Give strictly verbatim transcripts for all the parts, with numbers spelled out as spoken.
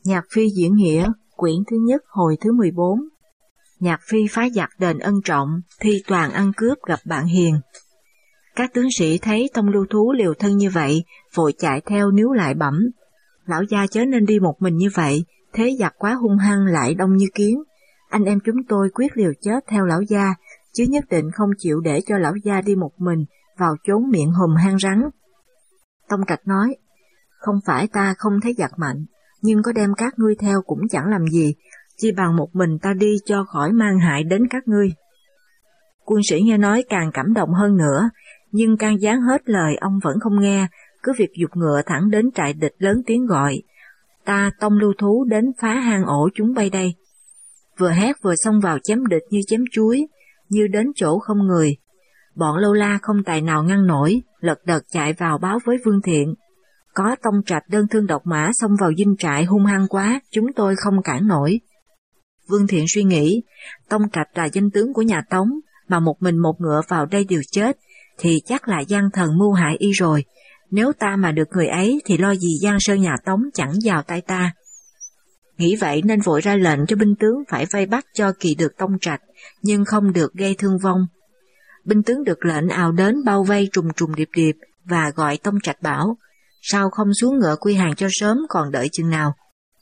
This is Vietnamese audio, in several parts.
Nhạc Phi diễn nghĩa, quyển thứ nhất hồi thứ mười bốn. Nhạc Phi phá giặc đền ân trọng, thi toàn ăn cướp gặp bạn hiền. Các tướng sĩ thấy Tông Lưu Thú liều thân như vậy, vội chạy theo níu lại bẩm: lão gia chớ nên đi một mình như vậy, thế giặc quá hung hăng lại đông như kiến. Anh em chúng tôi quyết liều chết theo lão gia, chứ nhất định không chịu để cho lão gia đi một mình vào chốn miệng hùm hang rắn. Tông Trạch nói: không phải ta không thấy giặc mạnh, nhưng có đem các ngươi theo cũng chẳng làm gì, chi bằng một mình ta đi cho khỏi mang hại đến các ngươi. Quân sĩ nghe nói càng cảm động hơn nữa, nhưng can gián hết lời ông vẫn không nghe, cứ việc giục ngựa thẳng đến trại địch lớn tiếng gọi: ta Tông Lưu Thú đến phá hang ổ chúng bay đây. Vừa hét vừa xông vào chém địch như chém chuối, như đến chỗ không người. Bọn Lâu La không tài nào ngăn nổi, lật đật chạy vào báo với Vương Thiện: có Tông Trạch đơn thương độc mã xông vào dinh trại hung hăng quá, chúng tôi không cản nổi. Vương Thiện suy nghĩ, Tông Trạch là danh tướng của nhà Tống, mà một mình một ngựa vào đây đều chết, thì chắc là gian thần mưu hại y rồi. Nếu ta mà được người ấy thì lo gì giang sơn nhà Tống chẳng vào tay ta. Nghĩ vậy nên vội ra lệnh cho binh tướng phải vây bắt cho kỳ được Tông Trạch, nhưng không được gây thương vong. Binh tướng được lệnh ào đến bao vây trùng trùng điệp điệp và gọi Tông Trạch bảo: sao không xuống ngựa quy hàng cho sớm, còn đợi chừng nào.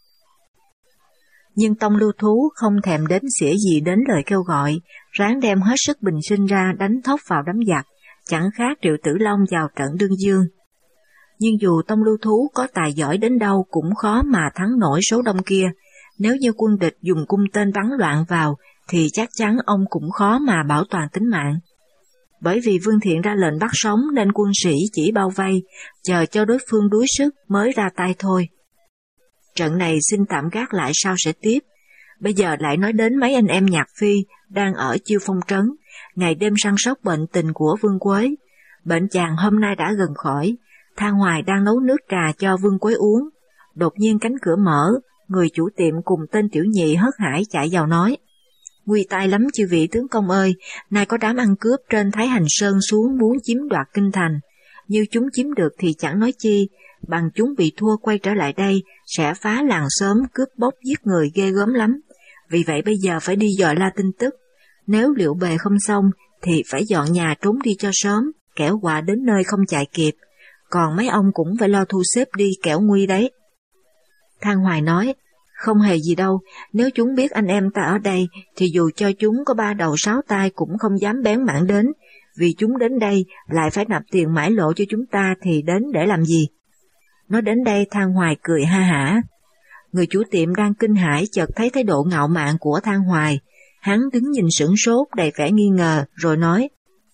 Nhưng Tông Lưu Thú không thèm đếm xỉa gì đến lời kêu gọi, ráng đem hết sức bình sinh ra đánh thóc vào đám giặc, chẳng khác Triệu Tử Long vào trận đương dương. Nhưng dù Tông Lưu Thú có tài giỏi đến đâu cũng khó mà thắng nổi số đông kia, nếu như quân địch dùng cung tên bắn loạn vào thì chắc chắn ông cũng khó mà bảo toàn tính mạng. Bởi vì Vương Thiện ra lệnh bắt sống nên quân sĩ chỉ bao vây, chờ cho đối phương đuối sức mới ra tay thôi. Trận này xin tạm gác lại sau sẽ tiếp. Bây giờ lại nói đến mấy anh em Nhạc Phi đang ở Chiêu Phong Trấn, ngày đêm săn sóc bệnh tình của Vương Quế. Bệnh chàng hôm nay đã gần khỏi, Thang Hoài đang nấu nước trà cho Vương Quế uống. Đột nhiên cánh cửa mở, người chủ tiệm cùng tên tiểu nhị hớt hải chạy vào nói: nguy tai lắm chư vị tướng công ơi, nay có đám ăn cướp trên Thái Hành Sơn xuống muốn chiếm đoạt kinh thành. Như chúng chiếm được thì chẳng nói chi, bằng chúng bị thua quay trở lại đây, sẽ phá làng xóm cướp bóc giết người ghê gớm lắm. Vì vậy bây giờ phải đi dò la tin tức. Nếu liệu bề không xong thì phải dọn nhà trốn đi cho sớm, kẻo họa đến nơi không chạy kịp. Còn mấy ông cũng phải lo thu xếp đi, kẻo nguy đấy. Thang Hoài nói: không hề gì đâu, nếu chúng biết anh em ta ở đây thì dù cho chúng có ba đầu sáu tai cũng không dám bén mảng đến, vì chúng đến đây lại phải nạp tiền mãi lộ cho chúng ta thì đến để làm gì. Nói đến đây Thang Hoài cười ha hả. Người chủ tiệm đang kinh hãi chợt thấy thái độ ngạo mạn của Thang Hoài, hắn đứng nhìn sửng sốt đầy vẻ nghi ngờ rồi nói: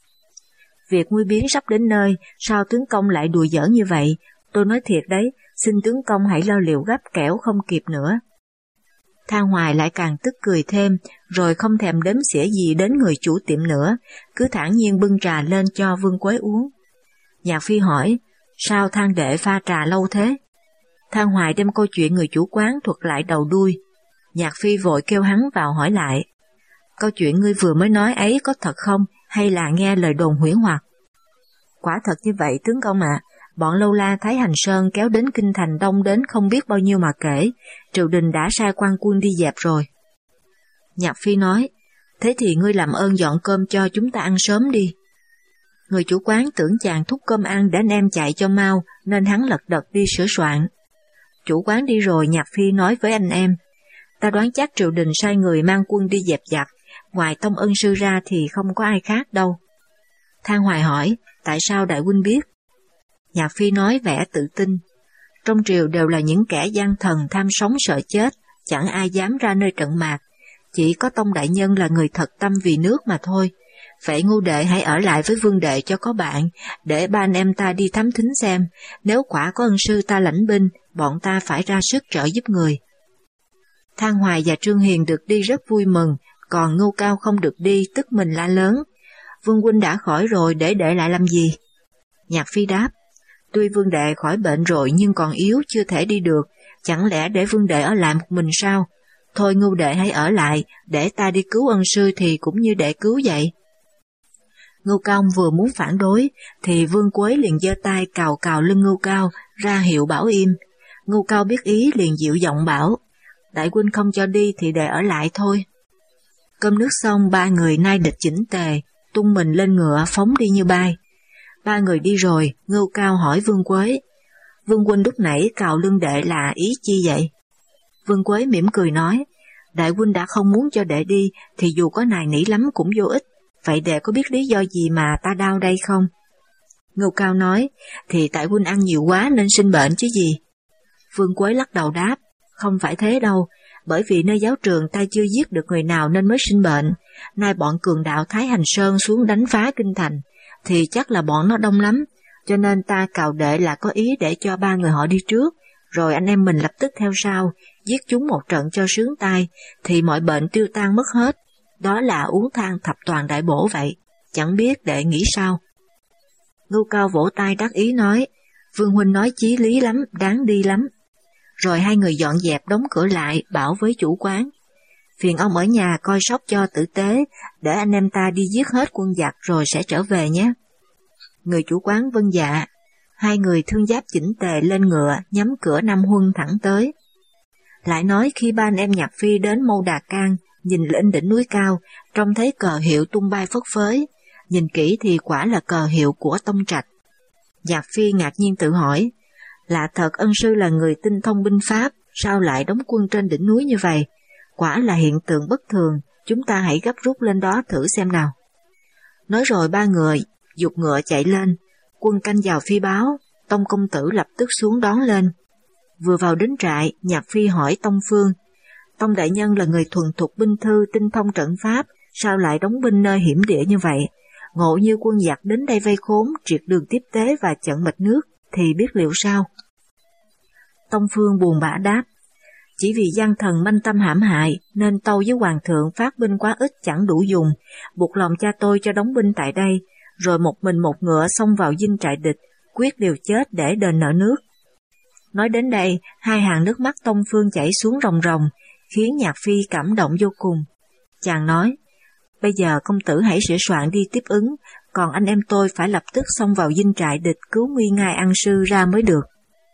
việc nguy biến sắp đến nơi, sao tướng công lại đùa giỡn như vậy? Tôi nói thiệt đấy, xin tướng công hãy lo liệu gấp kẻo không kịp nữa. Thang Hoài lại càng tức cười thêm, rồi không thèm đếm xỉa gì đến người chủ tiệm nữa, cứ thản nhiên bưng trà lên cho Vương Quế uống. Nhạc Phi hỏi: sao Thang đệ pha trà lâu thế? Thang Hoài đem câu chuyện người chủ quán thuật lại đầu đuôi. Nhạc Phi vội kêu hắn vào hỏi lại: câu chuyện ngươi vừa mới nói ấy có thật không, hay là nghe lời đồn huyễn hoặc? Quả thật như vậy tướng công ạ. À, bọn Lâu La Thái Hành Sơn kéo đến kinh thành đông đến không biết bao nhiêu mà kể, triều đình đã sai quan quân đi dẹp rồi. Nhạc Phi nói: thế thì ngươi làm ơn dọn cơm cho chúng ta ăn sớm đi. Người chủ quán tưởng chàng thúc cơm ăn để anh em chạy cho mau, nên hắn lật đật đi sửa soạn. Chủ quán đi rồi, Nhạc Phi nói với anh em: ta đoán chắc triều đình sai người mang quân đi dẹp giặc, ngoài Tông Ân sư ra thì không có ai khác đâu. Thang Hoài hỏi: tại sao đại huynh biết? Nhạc Phi nói vẻ tự tin: trong triều đều là những kẻ gian thần tham sống sợ chết, chẳng ai dám ra nơi trận mạc, chỉ có Tông đại nhân là người thật tâm vì nước mà thôi. Vậy Ngưu đệ hãy ở lại với Vương đệ cho có bạn, để ba anh em ta đi thám thính xem, nếu quả có ân sư ta lãnh binh, bọn ta phải ra sức trợ giúp người. Thang Hoài và Trương Hiền được đi rất vui mừng, còn Ngưu Cao không được đi tức mình la lớn: Vương huynh đã khỏi rồi, để để lại làm gì? Nhạc Phi đáp: tuy Vương đệ khỏi bệnh rồi nhưng còn yếu chưa thể đi được, chẳng lẽ để Vương đệ ở lại một mình sao? Thôi Ngưu đệ hãy ở lại, để ta đi cứu ân sư thì cũng như đệ cứu vậy. Ngưu Cao vừa muốn phản đối thì Vương Quế liền giơ tay cào cào lưng Ngưu Cao ra hiệu bảo im. Ngưu Cao biết ý liền dịu giọng bảo: đại huynh không cho đi thì để ở lại thôi. Cơm nước xong, ba người nai địch chỉnh tề, tung mình lên ngựa phóng đi như bay. Ba người đi rồi, Ngưu Cao hỏi Vương Quế: Vương huynh lúc nãy cào lưng đệ là ý chi vậy? Vương Quế mỉm cười nói: đại huynh đã không muốn cho đệ đi thì dù có nài nỉ lắm cũng vô ích, vậy đệ có biết lý do gì mà ta đau đây không? Ngưu Cao nói: thì tại huynh ăn nhiều quá nên sinh bệnh chứ gì. Vương Quế lắc đầu đáp: không phải thế đâu, bởi vì nơi giáo trường ta chưa giết được người nào nên mới sinh bệnh. Nay bọn cường đạo Thái Hành Sơn xuống đánh phá kinh thành, thì chắc là bọn nó đông lắm, cho nên ta cào đệ là có ý để cho ba người họ đi trước, rồi anh em mình lập tức theo sau, giết chúng một trận cho sướng tai, thì mọi bệnh tiêu tan mất hết. Đó là uống thang thập toàn đại bổ vậy, chẳng biết đệ nghĩ sao? Ngưu Cao vỗ tay đắc ý nói: Vương huynh nói chí lý lắm, đáng đi lắm. Rồi hai người dọn dẹp đóng cửa lại, bảo với chủ quán: phiền ông ở nhà coi sóc cho tử tế, để anh em ta đi giết hết quân giặc rồi sẽ trở về nhé. Người chủ quán vâng dạ. Hai người thương giáp chỉnh tề lên ngựa, nhắm cửa Nam Huân thẳng tới. Lại nói khi ba anh em Nhạc Phi đến Mâu Đà Can, nhìn lên đỉnh núi cao, trông thấy cờ hiệu tung bay phất phới, nhìn kỹ thì quả là cờ hiệu của Tông Trạch. Nhạc Phi ngạc nhiên tự hỏi: lạ thật, ân sư là người tinh thông binh pháp, sao lại đóng quân trên đỉnh núi như vậy? Quả là hiện tượng bất thường, chúng ta hãy gấp rút lên đó thử xem nào. Nói rồi ba người giục ngựa chạy lên, quân canh vào phi báo, Tông công tử lập tức xuống đón lên. Vừa vào đến trại, Nhạc Phi hỏi Tông Phương: Tông đại nhân là người thuần thục binh thư, tinh thông trận pháp, sao lại đóng binh nơi hiểm địa như vậy? Ngộ như quân giặc đến đây vây khốn, triệt đường tiếp tế và chặn mạch nước, thì biết liệu sao? Tông Phương buồn bã đáp: chỉ vì gian thần manh tâm hãm hại, nên tâu với hoàng thượng phát binh quá ít chẳng đủ dùng, buộc lòng cha tôi cho đóng binh tại đây, rồi một mình một ngựa xông vào dinh trại địch, quyết liều chết để đền nợ nước. Nói đến đây, hai hàng nước mắt Tông Phương chảy xuống ròng ròng, khiến Nhạc Phi cảm động vô cùng. Chàng nói: bây giờ công tử hãy sửa soạn đi tiếp ứng, còn anh em tôi phải lập tức xông vào dinh trại địch cứu nguy ngai ân sư ra mới được.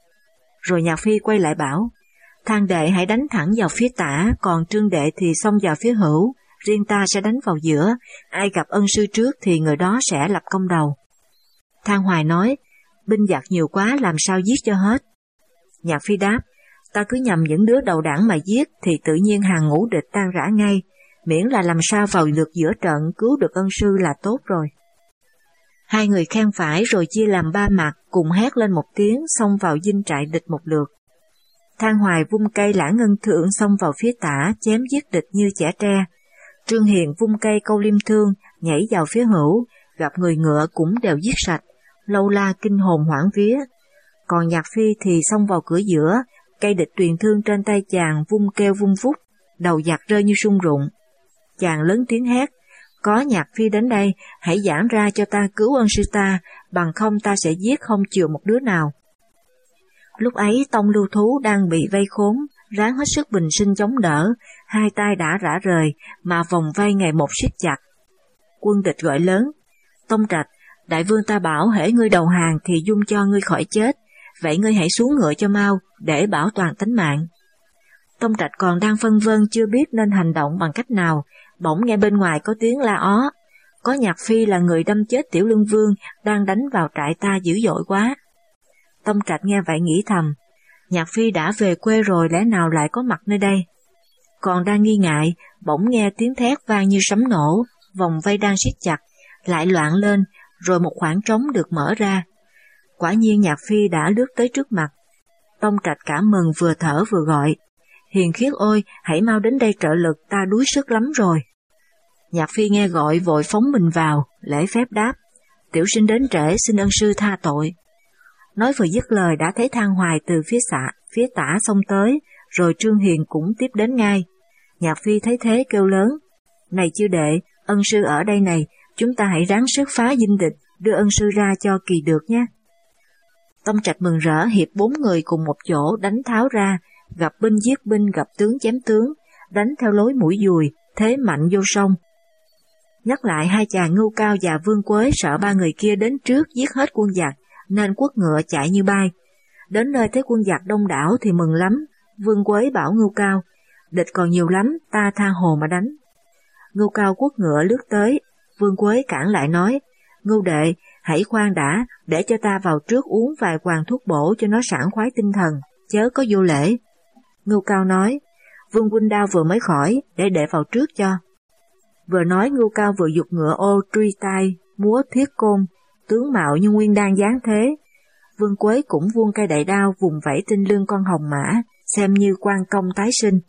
Rồi Nhạc Phi quay lại bảo: Thang đệ hãy đánh thẳng vào phía tả, còn Trương đệ thì xông vào phía hữu, riêng ta sẽ đánh vào giữa, ai gặp ân sư trước thì người đó sẽ lập công đầu. Thang Hoài nói: binh giặc nhiều quá làm sao giết cho hết? Nhạc Phi đáp: ta cứ nhầm những đứa đầu đảng mà giết thì tự nhiên hàng ngũ địch tan rã ngay, miễn là làm sao vào được giữa trận cứu được ân sư là tốt rồi. Hai người khen phải rồi chia làm ba mặt, cùng hét lên một tiếng xông vào dinh trại địch một lượt. Thang Hoài vung cây Lã Ngân Thượng xông vào phía tả, chém giết địch như chẻ tre. Trương Hiền vung cây Câu Liêm Thương nhảy vào phía hữu, gặp người ngựa cũng đều giết sạch, Lâu La kinh hồn hoảng vía. Còn Nhạc Phi thì xông vào cửa giữa, cây địch tuyền thương trên tay chàng vung kêu vung vút, đầu giặc rơi như sung rụng. Chàng lớn tiếng hét: có Nhạc Phi đến đây, hãy giãn ra cho ta cứu ân sư ta, bằng không ta sẽ giết không chừa một đứa nào. Lúc ấy Tông Lưu Thú đang bị vây khốn, ráng hết sức bình sinh chống đỡ, hai tay đã rã rời, mà vòng vây ngày một siết chặt. Quân địch gọi lớn: Tông Trạch, đại vương ta bảo hễ ngươi đầu hàng thì dung cho ngươi khỏi chết, vậy ngươi hãy xuống ngựa cho mau, để bảo toàn tính mạng. Tông Trạch còn đang phân vân chưa biết nên hành động bằng cách nào, bỗng nghe bên ngoài có tiếng la ó: có Nhạc Phi là người đâm chết Tiểu Lương Vương, đang đánh vào trại ta dữ dội quá. Tông Trạch nghe vậy nghĩ thầm: Nhạc Phi đã về quê rồi, lẽ nào lại có mặt nơi đây? Còn đang nghi ngại, bỗng nghe tiếng thét vang như sấm nổ, vòng vây đang siết chặt lại loạn lên, rồi một khoảng trống được mở ra. Quả nhiên Nhạc Phi đã lướt tới trước mặt. Tông Trạch cảm mừng, vừa thở vừa gọi: Hiền Khiết ơi, hãy mau đến đây trợ lực, ta đuối sức lắm rồi. Nhạc Phi nghe gọi vội phóng mình vào, lễ phép đáp: tiểu sinh đến trễ, xin ân sư tha tội. Nói vừa dứt lời đã thấy Thang Hoài từ phía xạ, phía tả xông tới, rồi Trương Hiền cũng tiếp đến ngay. Nhạc Phi thấy thế kêu lớn: này chư đệ, ân sư ở đây này, chúng ta hãy ráng sức phá dinh địch, đưa ân sư ra cho kỳ được nhé. Tông Trạch mừng rỡ hiệp bốn người cùng một chỗ đánh tháo ra, gặp binh giết binh, gặp tướng chém tướng, đánh theo lối mũi dùi, thế mạnh vô song. Nhắc lại hai chàng Ngưu Cao và Vương Quế sợ ba người kia đến trước giết hết quân giặc, nên quất ngựa chạy như bay. Đến nơi thấy quân giặc đông đảo thì mừng lắm. Vương Quế bảo Ngưu Cao: địch còn nhiều lắm, ta tha hồ mà đánh. Ngưu Cao quất ngựa lướt tới, Vương Quế cản lại nói, Ngưu đệ, hãy khoan đã, để cho ta vào trước uống vài quàng thuốc bổ cho nó sảng khoái tinh thần, chớ có vô lễ. Ngưu Cao nói, Vương huynh đau vừa mới khỏi, để đệ vào trước cho. Vừa nói Ngưu Cao vừa giục ngựa ô truy tai, múa thiết côn, tướng mạo như nguyên đan dáng thế. Vương Quế cũng vuông cây đại đao vùng vẫy trên lưng con hồng mã, xem như quan công tái sinh.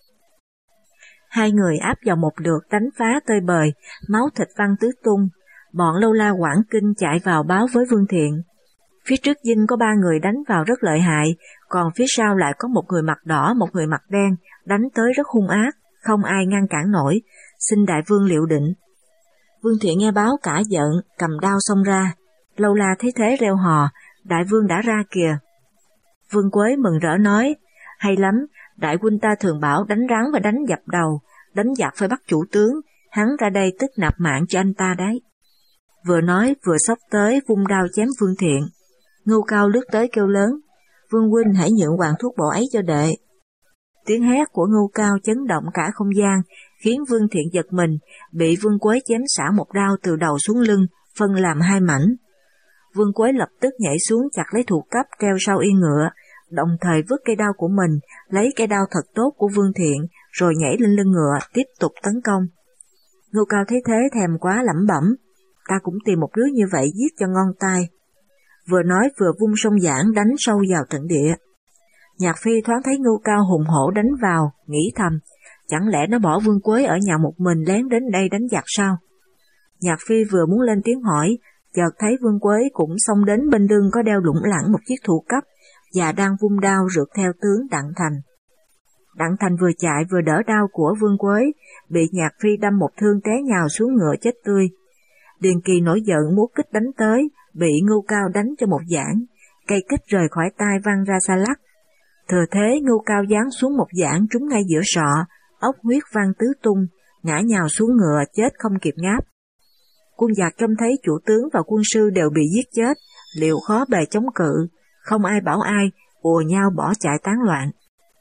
Hai người áp vào một lượt đánh phá tơi bời, máu thịt văng tứ tung. Bọn Lâu La Quảng Kinh chạy vào báo với Vương Thiện. Phía trước dinh có ba người đánh vào rất lợi hại, còn phía sau lại có một người mặt đỏ, một người mặt đen, đánh tới rất hung ác, không ai ngăn cản nổi, xin đại vương liệu định. Vương Thiện nghe báo cả giận, cầm đao xông ra. Lâu La thấy thế reo hò, đại vương đã ra kìa. Vương Quế mừng rỡ nói, hay lắm, đại huynh ta thường bảo đánh rắn và đánh dập đầu, đánh giặc phải bắt chủ tướng, hắn ra đây tức nạp mạng cho anh ta đấy. Vừa nói vừa xốc tới vung đao chém Vương Thiện. Ngưu Cao lướt tới kêu lớn, Vương huynh hãy nhượng hoàng thuốc bổ ấy cho đệ. Tiếng hét của Ngưu Cao chấn động cả không gian, khiến Vương Thiện giật mình, bị Vương Quế chém xả một đao từ đầu xuống lưng, phân làm hai mảnh. Vương Quế lập tức nhảy xuống chặt lấy thủ cấp treo sau yên ngựa, đồng thời vứt cây đao của mình, lấy cây đao thật tốt của Vương Thiện, rồi nhảy lên lưng ngựa, tiếp tục tấn công. Ngưu Cao thấy thế thèm quá lẩm bẩm, ta cũng tìm một đứa như vậy giết cho ngon tai. Vừa nói vừa vung song giảng đánh sâu vào trận địa. Nhạc Phi thoáng thấy Ngưu Cao hùng hổ đánh vào, nghĩ thầm, chẳng lẽ nó bỏ Vương Quế ở nhà một mình lén đến đây đánh giặc sao? Nhạc Phi vừa muốn lên tiếng hỏi, chợt thấy Vương Quế cũng xông đến bên lưng có đeo lủng lẳng một chiếc thủ cấp và đang vung đao rượt theo tướng Đặng Thành. Đặng Thành vừa chạy vừa đỡ đao của Vương Quế, bị Nhạc Phi đâm một thương té nhào xuống ngựa chết tươi. Điền Kỳ nổi giận múa kích đánh tới, bị Ngưu Cao đánh cho một giảng, cây kích rời khỏi tay văng ra xa lắc. Thừa thế Ngưu Cao giáng xuống một giảng trúng ngay giữa sọ, ốc huyết văng tứ tung, ngã nhào xuống ngựa chết không kịp ngáp. Quân giặc trông thấy chủ tướng và quân sư đều bị giết chết, liệu khó bề chống cự, không ai bảo ai, ùa nhau bỏ chạy tán loạn.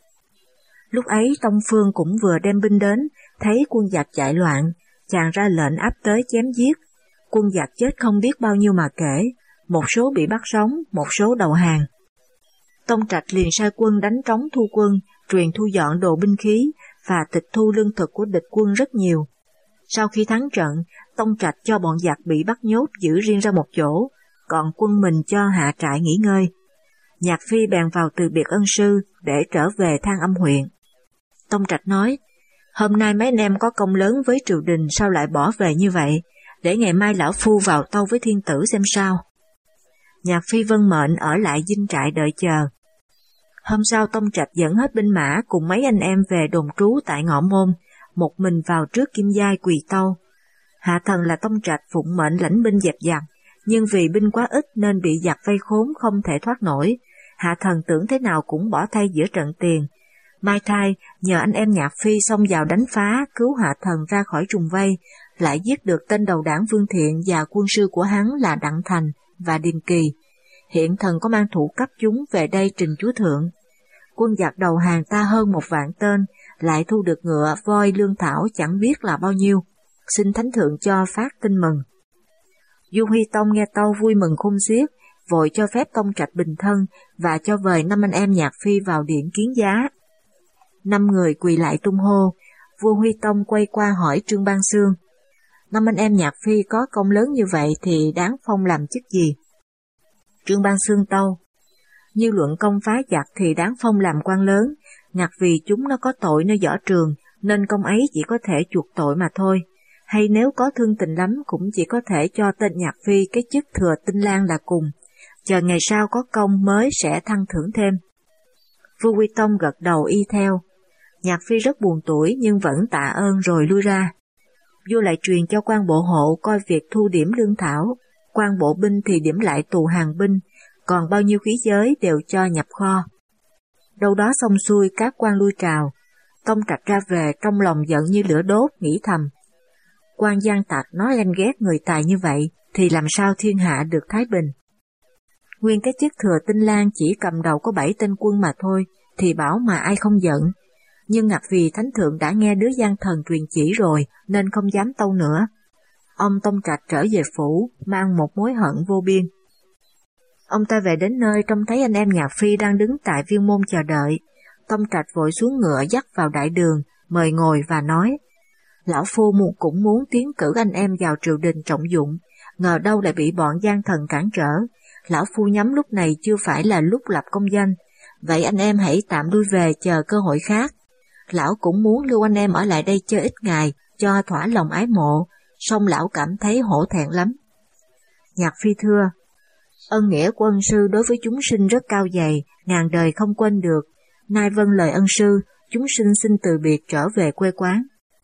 Lúc ấy Tông Phương cũng vừa đem binh đến, thấy quân giặc chạy loạn, chàng ra lệnh áp tới chém giết. Quân giặc chết không biết bao nhiêu mà kể, một số bị bắt sống, một số đầu hàng. Tông Trạch liền sai quân đánh trống thu quân, truyền thu dọn đồ binh khí và tịch thu lương thực của địch quân rất nhiều. Sau khi thắng trận, Tông Trạch cho bọn giặc bị bắt nhốt giữ riêng ra một chỗ, còn quân mình cho hạ trại nghỉ ngơi. Nhạc Phi bèn vào từ biệt ân sư để trở về Thang Âm huyện. Tông Trạch nói, hôm nay mấy anh em có công lớn với triều đình sao lại bỏ về như vậy, để ngày mai lão phu vào tâu với thiên tử xem sao. Nhạc Phi vâng mệnh ở lại dinh trại đợi chờ. Hôm sau Tông Trạch dẫn hết binh mã cùng mấy anh em về đồn trú tại Ngọ Môn, một mình vào trước Kim Giai quỳ tâu. Hạ thần là Tông Trạch phụng mệnh lãnh binh dẹp giặc, nhưng vì binh quá ít nên bị giặc vây khốn không thể thoát nổi. Hạ thần tưởng thế nào cũng bỏ thay giữa trận tiền. Mai thai nhờ anh em Nhạc Phi xông vào đánh phá, cứu hạ thần ra khỏi trùng vây, lại giết được tên đầu đảng Vương Thiện và quân sư của hắn là Đặng Thành và Điền Kỳ. Hiện thần có mang thủ cấp chúng về đây trình chúa thượng. Quân giặc đầu hàng ta hơn một vạn tên, lại thu được ngựa, voi, lương thảo chẳng biết là bao nhiêu. Xin thánh thượng cho phát tin mừng. Du Huy Tông nghe tâu vui mừng khôn xiết, vội cho phép Tông Trạch bình thân và cho vời năm anh em Nhạc Phi vào điện kiến giá. Năm người quỳ lại tung hô. Vua Huy Tông quay qua hỏi Trương Ban Xương, năm anh em Nhạc Phi có công lớn như vậy thì đáng phong làm chức gì? Trương Ban Xương tâu, như luận công phá giặc thì đáng phong làm quan lớn, ngặt vì chúng nó có tội nơi võ trường, nên công ấy chỉ có thể chuộc tội mà thôi. Hay nếu có thương tình lắm cũng chỉ có thể cho tên Nhạc Phi cái chức thừa Tinh Lang là cùng, chờ ngày sau có công mới sẽ thăng thưởng thêm. Vua Huy Tông gật đầu y theo. Nhạc Phi rất buồn tủi nhưng vẫn tạ ơn rồi lui ra. Vua lại truyền cho quan bộ hộ coi việc thu điểm lương thảo, quan bộ binh thì điểm lại tù hàng binh, còn bao nhiêu khí giới đều cho nhập kho. Đâu đó xong xuôi các quan lui trào, Tông Trạch ra về trong lòng giận như lửa đốt, nghĩ thầm. Quan gian tặc nói ganh ghét người tài như vậy thì làm sao thiên hạ được thái bình. Nguyên cái chức thừa Tinh Lang chỉ cầm đầu có bảy tên quân mà thôi, thì bảo mà ai không giận. nhưng ngặt vì thánh thượng đã nghe đứa gian thần truyền chỉ rồi nên không dám tâu nữa. Ông Tông Trạch trở về phủ, mang một mối hận vô biên. Ông ta về đến nơi trông thấy anh em Nhạc Phi đang đứng tại viên môn chờ đợi. Tông Trạch vội xuống ngựa dắt vào đại đường, mời ngồi và nói: Lão Phu cũng muốn tiến cử anh em vào triều đình trọng dụng, ngờ đâu lại bị bọn gian thần cản trở. Lão Phu nhắm lúc này chưa phải là lúc lập công danh, vậy anh em hãy tạm lui về chờ cơ hội khác. Lão cũng muốn lưu anh em ở lại đây chơi ít ngày, cho thỏa lòng ái mộ, song lão cảm thấy hổ thẹn lắm. Nhạc Phi thưa: Ân nghĩa của ân sư đối với chúng sinh rất cao dày, ngàn đời không quên được. Nay vâng lời ân sư, chúng sinh xin từ biệt trở về quê quán.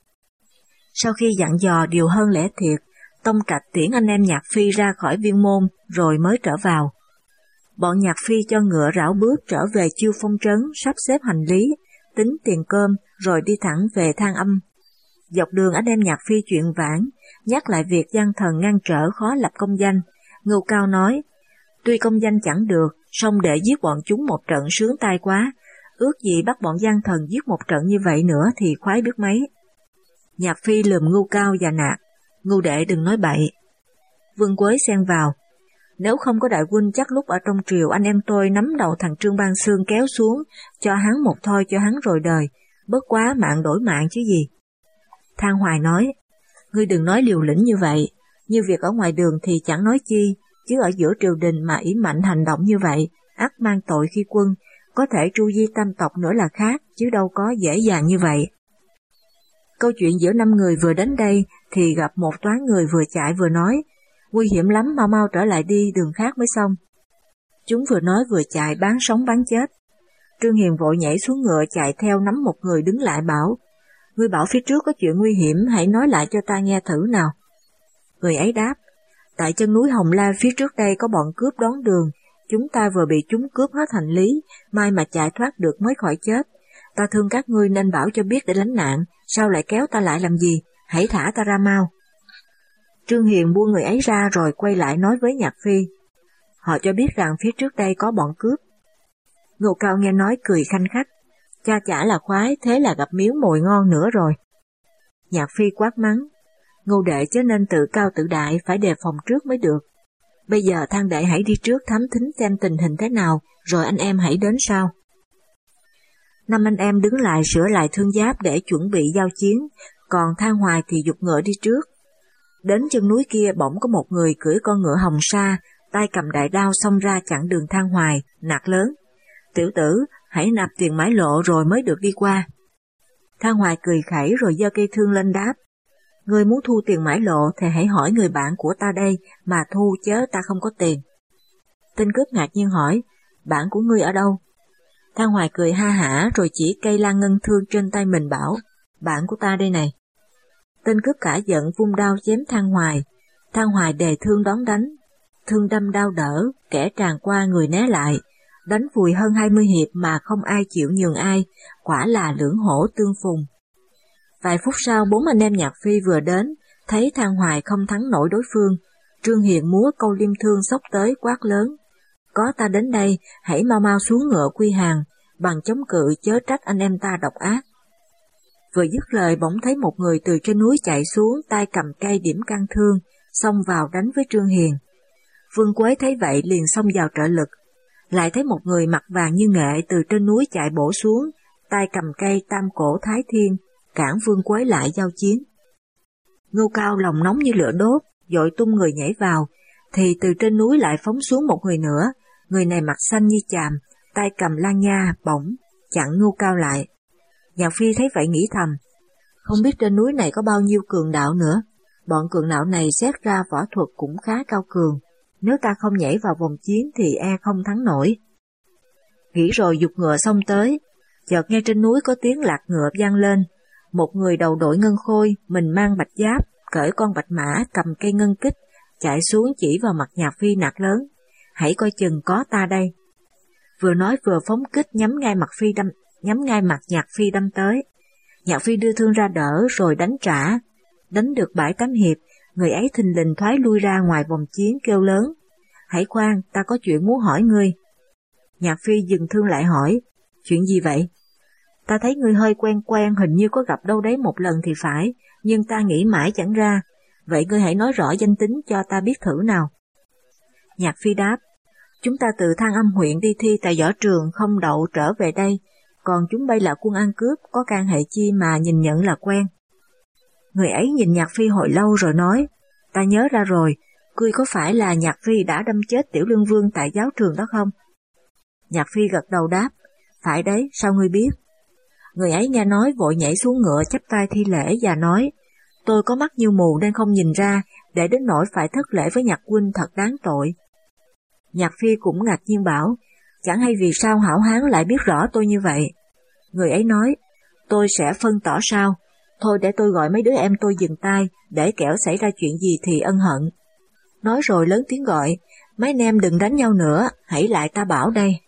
Sau khi dặn dò điều hơn lẽ thiệt, Tông Trạch tiễn anh em Nhạc Phi ra khỏi viên môn rồi mới trở vào. Bọn Nhạc Phi cho ngựa rảo bước trở về Chiêu Phong trấn, sắp xếp hành lý, tính tiền cơm rồi đi thẳng về Thang Âm. Dọc đường anh em Nhạc Phi chuyện vãn, nhắc lại việc gian thần ngăn trở khó lập công danh. Ngưu Cao nói: Tuy công danh chẳng được, song để giết bọn chúng một trận sướng tai quá, ước gì bắt bọn gian thần giết một trận như vậy nữa thì khoái biết mấy. Nhạc Phi lườm Ngưu Cao và nạt: Ngưu đệ đừng nói bậy. Vương Quế xen vào: Nếu không có đại huynh chắc lúc ở trong triều anh em tôi nắm đầu thằng Trương Ban Xương kéo xuống, cho hắn một thôi cho hắn rồi đời, bớt quá mạng đổi mạng chứ gì. Thang Hoài nói: Ngươi đừng nói liều lĩnh như vậy, như việc ở ngoài đường thì chẳng nói chi, chứ ở giữa triều đình mà ỷ mạnh hành động như vậy, ắt mang tội khi quân, có thể tru di tam tộc nữa là khác, chứ đâu có dễ dàng như vậy. Câu chuyện giữa năm người vừa đến đây thì gặp một toán người vừa chạy vừa nói: Nguy hiểm lắm, mau mau trở lại đi, đường khác mới xong. Chúng vừa nói vừa chạy bán sống bán chết. Trương Hiền vội nhảy xuống ngựa chạy theo nắm một người đứng lại bảo: Ngươi bảo phía trước có chuyện nguy hiểm, hãy nói lại cho ta nghe thử nào. Người ấy đáp: Tại chân núi Hồng La phía trước đây có bọn cướp đón đường, chúng ta vừa bị chúng cướp hết hành lý, may mà chạy thoát được mới khỏi chết. Ta thương các ngươi nên bảo cho biết để lánh nạn, sao lại kéo ta lại làm gì, hãy thả ta ra mau. Trương Hiền buông người ấy ra rồi quay lại nói với Nhạc Phi: Họ cho biết rằng phía trước đây có bọn cướp. Ngô Cao nghe nói cười khanh khách: Cha chả là khoái, thế là gặp miếng mồi ngon nữa rồi. Nhạc Phi quát mắng: Ngô đệ chớ nên tự cao tự đại, phải đề phòng trước mới được. Bây giờ Thang đệ hãy đi trước thám thính xem tình hình thế nào, rồi anh em hãy đến sau. Năm anh em đứng lại sửa lại thương giáp để chuẩn bị giao chiến, còn Thang Hoài thì giục ngựa đi trước. Đến chân núi kia bỗng có một người cưỡi con ngựa hồng sa, tay cầm đại đao xông ra chặn đường Thang Hoài, nạt lớn: Tiểu tử, hãy nạp tiền mãi lộ rồi mới được đi qua. Thang Hoài cười khẩy rồi giơ cây thương lên đáp: Ngươi muốn thu tiền mãi lộ thì hãy hỏi người bạn của ta đây mà thu, chớ ta không có tiền. Tên cướp ngạc nhiên hỏi: Bạn của ngươi ở đâu? Thang Hoài cười ha hả rồi chỉ cây lan ngân thương trên tay mình bảo: Bạn của ta đây này. Tên cướp cả giận vung đao chém Thang Hoài. Thang Hoài đề thương đón đánh, thương đâm đao đỡ, kẻ tràn qua người né lại, đánh vùi hơn hai mươi hiệp mà không ai chịu nhường ai, quả là lưỡng hổ tương phùng. Vài phút sau bốn anh em Nhạc Phi vừa đến, thấy Thang Hoài không thắng nổi đối phương. Trương Hiền múa câu liêm thương xốc tới quát lớn: Có ta đến đây, hãy mau mau xuống ngựa quy hàng, bằng chống cự chớ trách anh em ta độc ác. Vừa dứt lời bỗng thấy một người từ trên núi chạy xuống, tay cầm cây điểm căn thương, xông vào đánh với Trương Hiền. Vương Quế thấy vậy liền xông vào trợ lực. Lại thấy một người mặt vàng như nghệ từ trên núi chạy bổ xuống, tay cầm cây tam cổ thái thiên, cản Vương Quế lại giao chiến. Ngưu Cao lòng nóng như lửa đốt, vội tung người nhảy vào, thì từ trên núi lại phóng xuống một người nữa, người này mặt xanh như chàm, tay cầm lan nha, bổng, chặn Ngưu Cao lại. Nhạc Phi thấy vậy nghĩ thầm: Không biết trên núi này có bao nhiêu cường đạo nữa, bọn cường đạo này xét ra võ thuật cũng khá cao cường, nếu ta không nhảy vào vòng chiến thì e không thắng nổi. Nghĩ rồi giục ngựa xông tới, chợt nghe trên núi có tiếng lạc ngựa vang lên. Một người đầu đội ngân khôi, mình mang bạch giáp, cởi con bạch mã, cầm cây ngân kích, chạy xuống chỉ vào mặt Nhạc Phi nạt lớn: Hãy coi chừng có ta đây. Vừa nói vừa phóng kích nhắm ngay mặt Phi đâm, nhắm ngay mặt Nhạc Phi đâm tới. Nhạc Phi đưa thương ra đỡ rồi đánh trả, đánh được bảy tám hiệp, người ấy thình lình thoái lui ra ngoài vòng chiến kêu lớn: Hãy khoan, ta có chuyện muốn hỏi ngươi. Nhạc Phi dừng thương lại hỏi: Chuyện gì vậy? Ta thấy ngươi hơi quen quen, hình như có gặp đâu đấy một lần thì phải, nhưng ta nghĩ mãi chẳng ra. Vậy ngươi hãy nói rõ danh tính cho ta biết thử nào. Nhạc Phi đáp, chúng ta từ Thăng Âm huyện đi thi tại võ trường không đậu trở về đây, còn chúng bay là quân ăn cướp, có can hệ chi mà nhìn nhận là quen. Người ấy nhìn Nhạc Phi hồi lâu rồi nói, ta nhớ ra rồi, ngươi có phải là Nhạc Phi đã đâm chết Tiểu Lương Vương tại giáo trường đó không? Nhạc Phi gật đầu đáp, phải đấy, sao ngươi biết? Người ấy nghe nói vội nhảy xuống ngựa chắp tay thi lễ và nói, tôi có mắt như mù nên không nhìn ra, để đến nỗi phải thất lễ với Nhạc huynh thật đáng tội. Nhạc Phi cũng ngạc nhiên bảo, chẳng hay vì sao hảo hán lại biết rõ tôi như vậy. Người ấy nói, tôi sẽ phân tỏ sao, thôi để tôi gọi mấy đứa em tôi dừng tay, để kẻo xảy ra chuyện gì thì ân hận. Nói rồi lớn tiếng gọi, mấy anh em đừng đánh nhau nữa, hãy lại ta bảo đây.